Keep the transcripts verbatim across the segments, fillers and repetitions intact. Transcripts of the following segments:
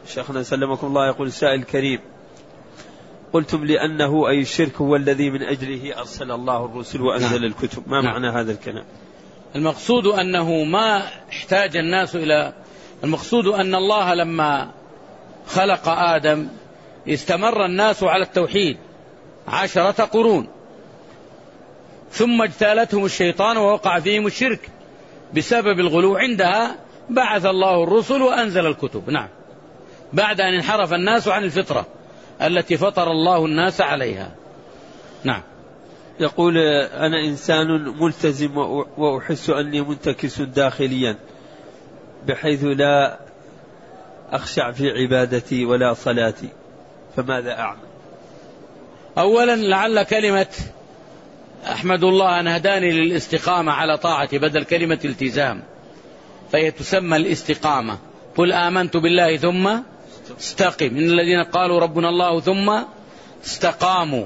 شيخنا سلمكم الله، يقول سائل كريم: قلتم لأنه أي الشرك هو الذي من أجله أرسل الله الرسل وأنزل نعم. الكتب، ما نعم. معنى هذا الكلام؟ المقصود أنه ما احتاج الناس إلى، المقصود أن الله لما خلق آدم استمر الناس على التوحيد عشرة قرون، ثم اجتالتهم الشيطان ووقع فيهم الشرك بسبب الغلو، عندها بعث الله الرسل وأنزل الكتب. نعم، بعد أن انحرف الناس عن الفطرة التي فطر الله الناس عليها. نعم. يقول: أنا إنسان ملتزم وأحس أني منتكس داخليا بحيث لا أخشع في عبادتي ولا صلاتي، فماذا أعمل؟ أولا لعل كلمة أحمد الله أن هداني للاستقامة على طاعتي بدل كلمة التزام، فهي تسمى الاستقامة. قل آمنت بالله ثم استقم، إن الذين قالوا ربنا الله ثم استقاموا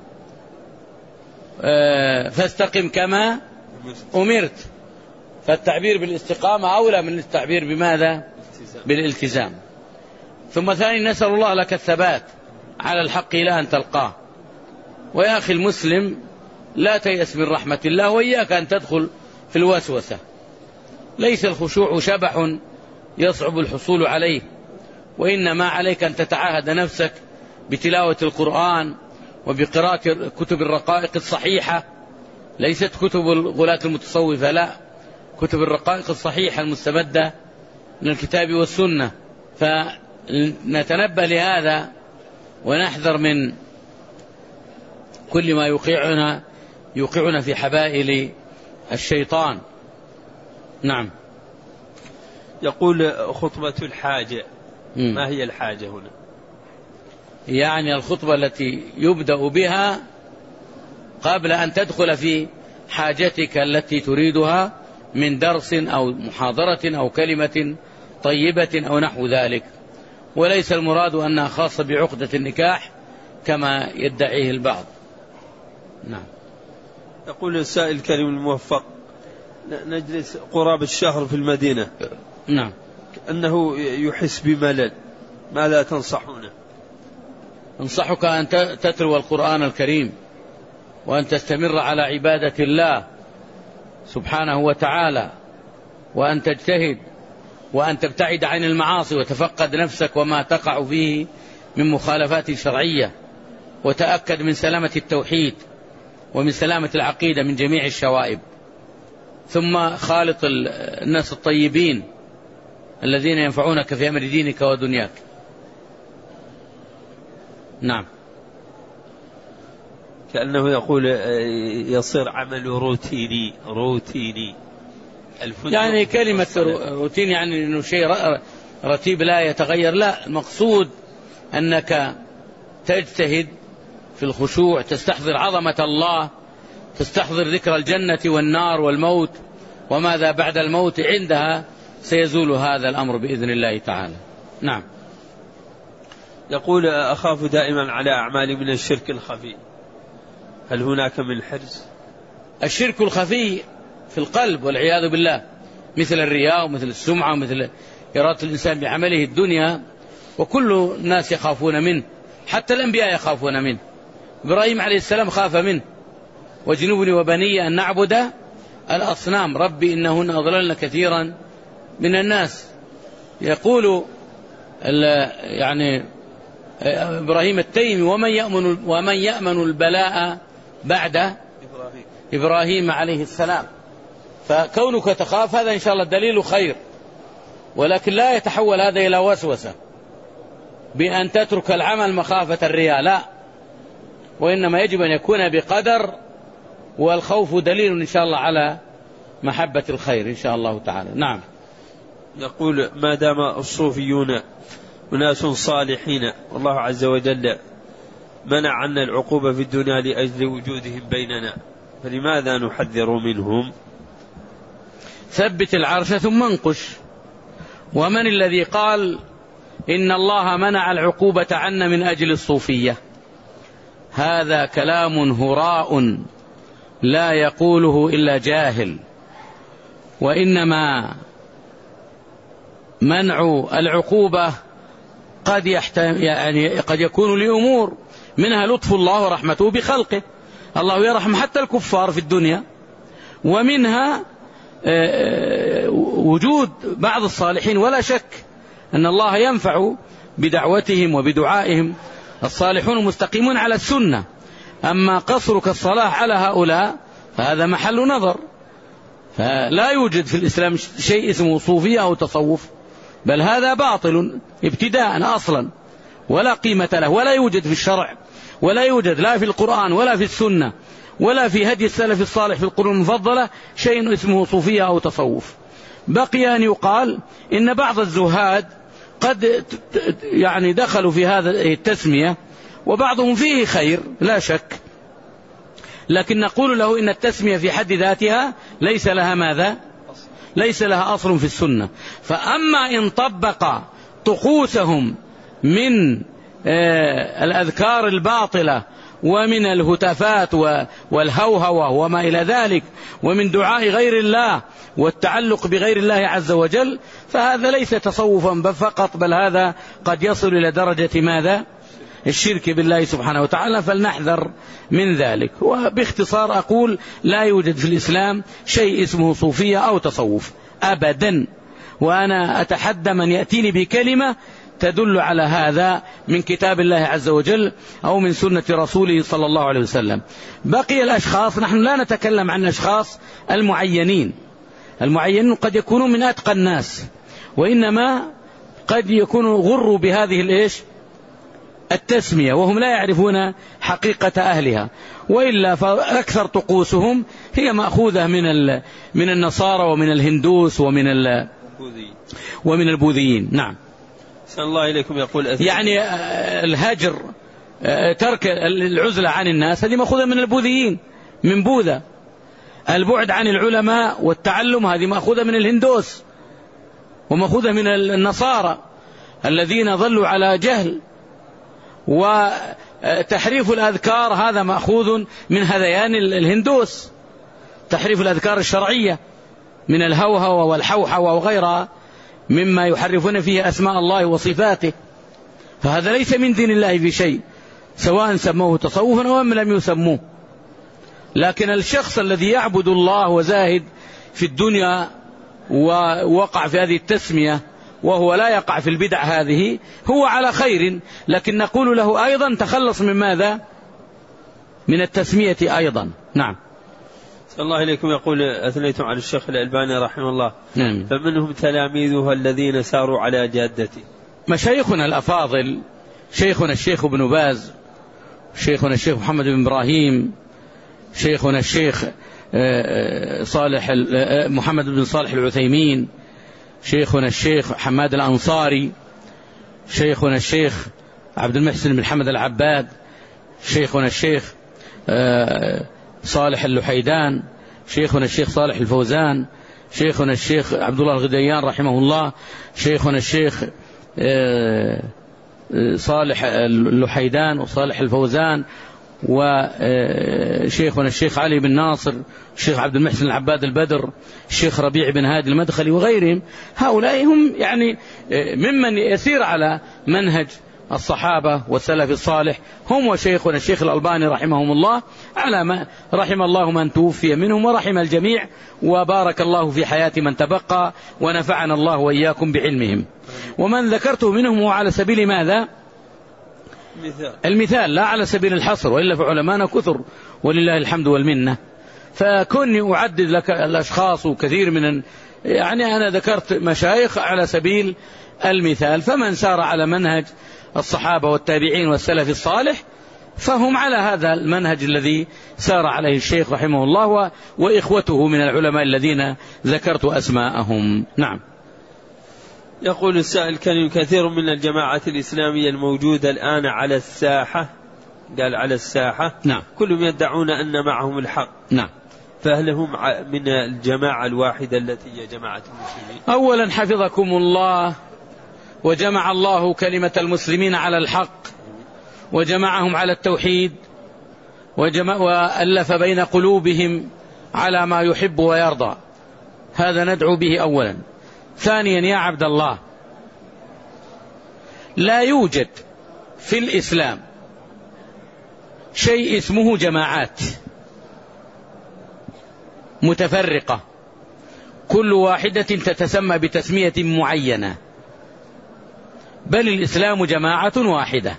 فاستقم كما أمرت. فالتعبير بالاستقامة أولى من التعبير بماذا؟ بالالتزام. ثم ثاني نسأل الله لك الثبات على الحق إلى أن تلقاه. ويا أخي المسلم لا تيأس من رحمة الله، وإياك أن تدخل في الوسوسة. ليس الخشوع شبح يصعب الحصول عليه، وإنما عليك أن تتعاهد نفسك بتلاوة القرآن وبقراءة كتب الرقائق الصحيحة، ليست كتب الغلاة المتصوفة، لا، كتب الرقائق الصحيحة المستمدة من الكتاب والسنة. فنتنبه لهذا ونحذر من كل ما يوقعنا يوقعنا في حبائل الشيطان. نعم. يقول: خطبة الحاجة، ما هي الحاجة هنا؟ يعني الخطبة التي يبدأ بها قبل أن تدخل في حاجتك التي تريدها من درس أو محاضرة أو كلمة طيبة أو نحو ذلك، وليس المراد أنها خاصة بعقدة النكاح كما يدعيه البعض. نعم. يقول السائل الكريم الموفق: نجلس قرابة الشهر في المدينة، نعم، أنه يحس بملل، ماذا تنصحونه؟ أنصحك أن تتلو القرآن الكريم وأن تستمر على عبادة الله سبحانه وتعالى، وأن تجتهد وأن تبتعد عن المعاصي وتفقد نفسك وما تقع فيه من مخالفات شرعية، وتأكد من سلامة التوحيد ومن سلامة العقيدة من جميع الشوائب. ثم خالط الناس الطيبين الذين ينفعونك في أمر دينك ودنياك. نعم. كأنه يقول يصير عمل روتيني روتيني يعني كلمة روتين يعني أنه شيء رتيب لا يتغير، لا، المقصود أنك تجتهد في الخشوع، تستحضر عظمة الله، تستحضر ذكر الجنة والنار والموت وماذا بعد الموت، عندها سيزول هذا الأمر بإذن الله تعالى. نعم. يقول: أخاف دائما على أعمالي من الشرك الخفي، هل هناك من حرز؟ الشرك الخفي في القلب والعياذ بالله، مثل الرياء ومثل السمعة ومثل إرادة الإنسان بعمله الدنيا، وكل الناس يخافون منه، حتى الأنبياء يخافون منه. إبراهيم عليه السلام خاف منه: واجنبني وبني أن نعبد الأصنام ربي إنهن أضللن كثيرا من الناس. يقول يعني إبراهيم التيمي: ومن يأمن, ومن يأمن البلاء بعد إبراهيم, إبراهيم عليه السلام. فكونك تخاف هذا إن شاء الله دليل خير، ولكن لا يتحول هذا إلى وسوسة بأن تترك العمل مخافة الرياء، لا، وإنما يجب أن يكون بقدر، والخوف دليل إن شاء الله على محبة الخير إن شاء الله تعالى. نعم. يقول: ما دام الصوفيون أناس صالحين والله عز وجل منع عنا العقوبة في الدنيا لأجل وجودهم بيننا، فلماذا نحذر منهم؟ ثبت العرش ثم انقش. ومن الذي قال إن الله منع العقوبة عنا من أجل الصوفية؟ هذا كلام هراء لا يقوله إلا جاهل، وإنما منع العقوبة قد يحتم يعني قد يكون لأمور منها لطف الله ورحمته بخلقه، الله يرحم حتى الكفار في الدنيا، ومنها وجود بعض الصالحين، ولا شك أن الله ينفع بدعوتهم وبدعائهم، الصالحون المستقيمون على السنة. أما قصرك الصلاة على هؤلاء فهذا محل نظر، فلا يوجد في الإسلام شيء اسمه صوفية أو تصوف، بل هذا باطل ابتداء أصلا ولا قيمة له، ولا يوجد في الشرع، ولا يوجد لا في القرآن ولا في السنة ولا في هدي السلف الصالح في القرون المفضلة شيء اسمه صوفية أو تصوف. بقي أن يقال إن بعض الزهاد قد يعني دخلوا في هذا التسمية، وبعضهم فيه خير لا شك، لكن نقول له إن التسمية في حد ذاتها ليس لها ماذا؟ ليس لها أصل في السنة. فأما إن طبق طقوسهم من الأذكار الباطلة ومن الهتافات والهوهوة وما إلى ذلك، ومن دعاء غير الله والتعلق بغير الله عز وجل، فهذا ليس تصوفا فقط، بل هذا قد يصل إلى درجة ماذا؟ الشرك بالله سبحانه وتعالى، فلنحذر من ذلك. وباختصار أقول لا يوجد في الإسلام شيء اسمه صوفية أو تصوف أبدا، وأنا أتحدى من يأتيني بكلمة تدل على هذا من كتاب الله عز وجل أو من سنة رسوله صلى الله عليه وسلم. بقي الأشخاص، نحن لا نتكلم عن أشخاص المعينين، المعينين قد يكونوا من أتقى الناس، وإنما قد يكونوا غروا بهذه الإيش التسمية وهم لا يعرفون حقيقة أهلها، وإلا فأكثر طقوسهم هي مأخوذة من من النصارى ومن الهندوس ومن ومن البوذيين. نعم. سأل الله إليكم. يقول يعني الهجر، ترك العزلة عن الناس، هذه مأخوذة من البوذيين من بوذا. البعد عن العلماء والتعلم هذه مأخوذة من الهندوس، ومأخوذة من النصارى الذين ظلوا على جهل. وتحريف الأذكار هذا مأخوذ من هذيان الهندوس، تحريف الأذكار الشرعية من الهوهوة والحوحوة وغيرها مما يحرفون فيه أسماء الله وصفاته، فهذا ليس من دين الله في شيء، سواء سموه تصوفا أو لم يسموه. لكن الشخص الذي يعبد الله وزاهد في الدنيا ووقع في هذه التسمية وهو لا يقع في البدع هذه هو على خير، لكن نقول له أيضا تخلص من ماذا؟ من التسمية أيضا. نعم. صلى الله عليكم. يقول أثنيتم على الشيخ الألباني رحمه الله، نعم. فمنهم تلاميذه الذين ساروا على جادته. مشايخنا الأفاضل، شيخنا الشيخ ابن باز، شيخنا الشيخ محمد بن إبراهيم، شيخنا الشيخ صالح محمد بن صالح العثيمين، شيخنا الشيخ حماد الأنصاري، شيخنا الشيخ عبد المحسن بن حمد العباد، شيخنا الشيخ صالح اللحيدان، شيخنا الشيخ صالح الفوزان، شيخنا الشيخ عبد الله الغديان رحمه الله، شيخنا الشيخ صالح اللحيدان وصالح الفوزان، وشيخنا الشيخ علي بن ناصر، الشيخ عبد المحسن العباد البدر، الشيخ ربيع بن هادي المدخلي وغيرهم. هؤلاء هم يعني ممن يسير على منهج الصحابة والسلف الصالح، هم وشيخنا الشيخ الألباني رحمهم الله، على ما رحم الله من توفي منهم ورحم الجميع، وبارك الله في حياة من تبقى، ونفعنا الله وإياكم بعلمهم. ومن ذكرته منهم هو على سبيل ماذا؟ مثال. المثال، لا على سبيل الحصر، وإلا فعلمانا كثر ولله الحمد والمنة. فكوني أعدد لك الأشخاص وكثير من يعني أنا ذكرت مشايخ على سبيل المثال، فمن سار على منهج الصحابة والتابعين والسلف الصالح فهم على هذا المنهج الذي سار عليه الشيخ رحمه الله وإخوته من العلماء الذين ذكرت أسماءهم. نعم. يقول السائل: كان كثير من الجماعة الإسلامية الموجودة الآن على الساحة، قال على الساحة، نعم، كلهم يدعون أن معهم الحق، نعم، فهل هم من الجماعة الواحدة التي هي جماعة المسلمين؟ أولا حفظكم الله، وجمع الله كلمة المسلمين على الحق، وجمعهم على التوحيد، وجمع وألف بين قلوبهم على ما يحب ويرضى، هذا ندعو به أولا. ثانيا يا عبد الله، لا يوجد في الإسلام شيء اسمه جماعات متفرقة كل واحدة تتسمى بتسمية معينة، بل الإسلام جماعة واحدة،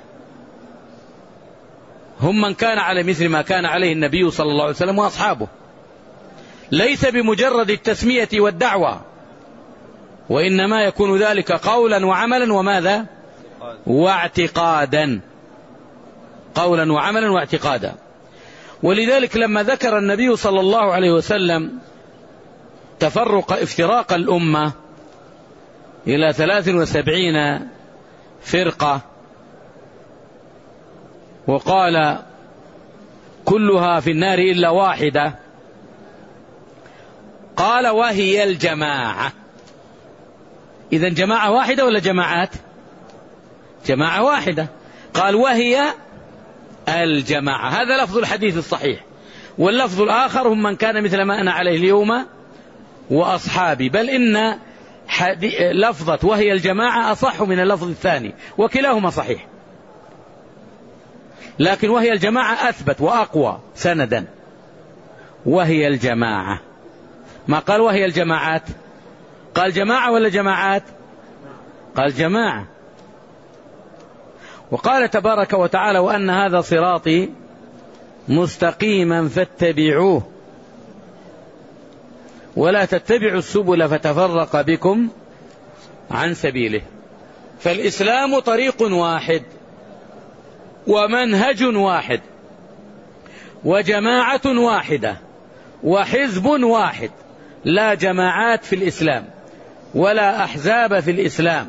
هم من كان على مثل ما كان عليه النبي صلى الله عليه وسلم وأصحابه، ليس بمجرد التسمية والدعوة، وإنما يكون ذلك قولا وعملا وماذا؟ واعتقادا، قولا وعملا واعتقادا. ولذلك لما ذكر النبي صلى الله عليه وسلم تفرق افتراق الأمة إلى ثلاث وسبعين فرقة وقال كلها في النار إلا واحدة، قال وهي الجماعة. إذن جماعة واحدة ولا جماعات؟ جماعة واحدة. قال وهي الجماعة، هذا لفظ الحديث الصحيح. واللفظ الآخر هم من كان مثل ما أنا عليه اليوم وأصحابي، بل إن لفظة وهي الجماعة أصح من اللفظ الثاني، وكلاهما صحيح، لكن وهي الجماعة أثبت وأقوى سندا. وهي الجماعة، ما قال وهي الجماعات، قال جماعة ولا جماعات؟ قال جماعة. وقال تبارك وتعالى وأن هذا صراطي مستقيما فاتبعوه ولا تتبعوا السبل فتفرق بكم عن سبيله. فالإسلام طريق واحد ومنهج واحد وجماعة واحدة وحزب واحد، لا جماعات في الإسلام ولا أحزاب في الإسلام.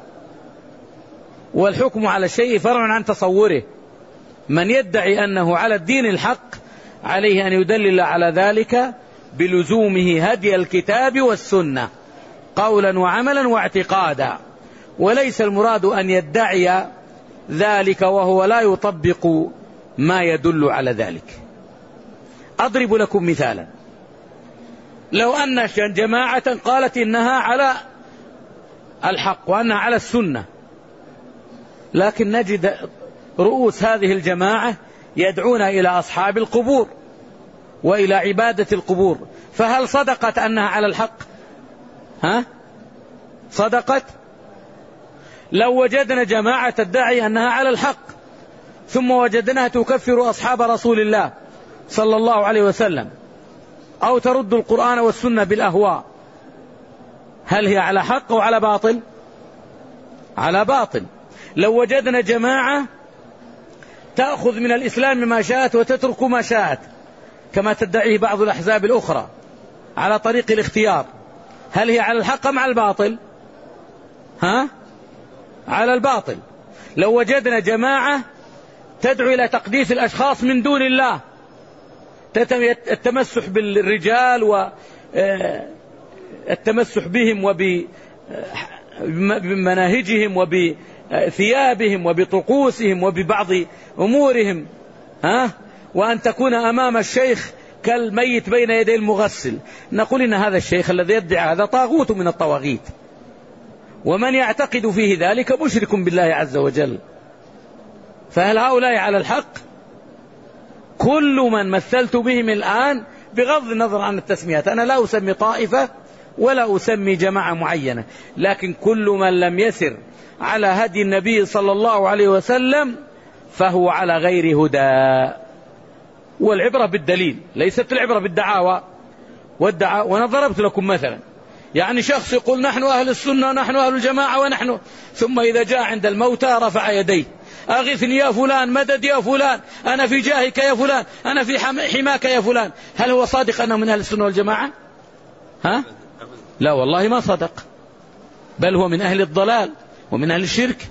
والحكم على الشيء فرع عن تصوره، من يدعي أنه على الدين الحق عليه أن يدلل على ذلك بلزومه هدي الكتاب والسنة قولا وعملا واعتقادا، وليس المراد أن يدعي ذلك وهو لا يطبق ما يدل على ذلك. أضرب لكم مثالا، لو أن جماعة قالت إنها على الحق وأنها على السنة، لكن نجد رؤوس هذه الجماعة يدعون إلى أصحاب القبور وإلى عبادة القبور، فهل صدقت أنها على الحق؟ ها؟ صدقت؟ لو وجدنا جماعة تدعي أنها على الحق ثم وجدناها تكفر أصحاب رسول الله صلى الله عليه وسلم أو ترد القرآن والسنة بالأهواء، هل هي على حق أو على باطل؟ على باطل. لو وجدنا جماعة تأخذ من الإسلام ما شاءت وتترك ما شاءت كما تدعيه بعض الأحزاب الأخرى على طريق الاختيار، هل هي على الحق أم على الباطل؟ ها؟ على الباطل. لو وجدنا جماعة تدعو إلى تقديس الأشخاص من دون الله، التمسح بالرجال والتمسح بهم وبمناهجهم وبثيابهم وبطقوسهم وببعض أمورهم، ها؟ وأن تكون أمام الشيخ كالميت بين يدي المغسل، نقول إن هذا الشيخ الذي يدعي هذا طاغوت من الطواغيت، ومن يعتقد فيه ذلك مشرك بالله عز وجل. فهل هؤلاء على الحق؟ كل من مثلت بهم الآن بغض النظر عن التسميات، أنا لا أسمي طائفة ولا أسمي جماعة معينة، لكن كل من لم يسر على هدي النبي صلى الله عليه وسلم فهو على غير هدى. والعبرة بالدليل ليست العبرة بالدعاوى والدعاء. وأنا ضربت لكم مثلا، يعني شخص يقول نحن أهل السنة ونحن أهل الجماعة ونحن، ثم إذا جاء عند الموتى رفع يديه، أغثني يا فلان، مدد يا فلان، أنا في جاهك يا فلان، أنا في حماك يا فلان. هل هو صادق أنه من أهل السنة والجماعة؟ ها؟ لا والله ما صدق، بل هو من أهل الضلال ومن أهل الشرك.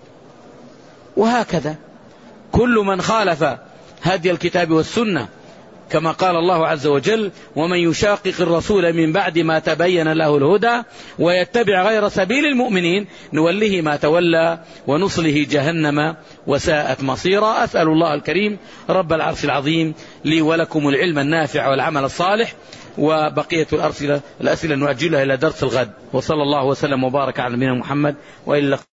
وهكذا كل من خالف هدي الكتاب والسنة كما قال الله عز وجل ومن يشاقق الرسول من بعد ما تبين له الهدى ويتبع غير سبيل المؤمنين نوله ما تولى ونصله جهنم وساءت مصيرا. أسأل الله الكريم رب العرش العظيم لي ولكم العلم النافع والعمل الصالح، وبقية الأسئلة الأسئلة نؤجلها إلى درس الغد. وصلى الله وسلم وبارك على نبينا محمد وإلى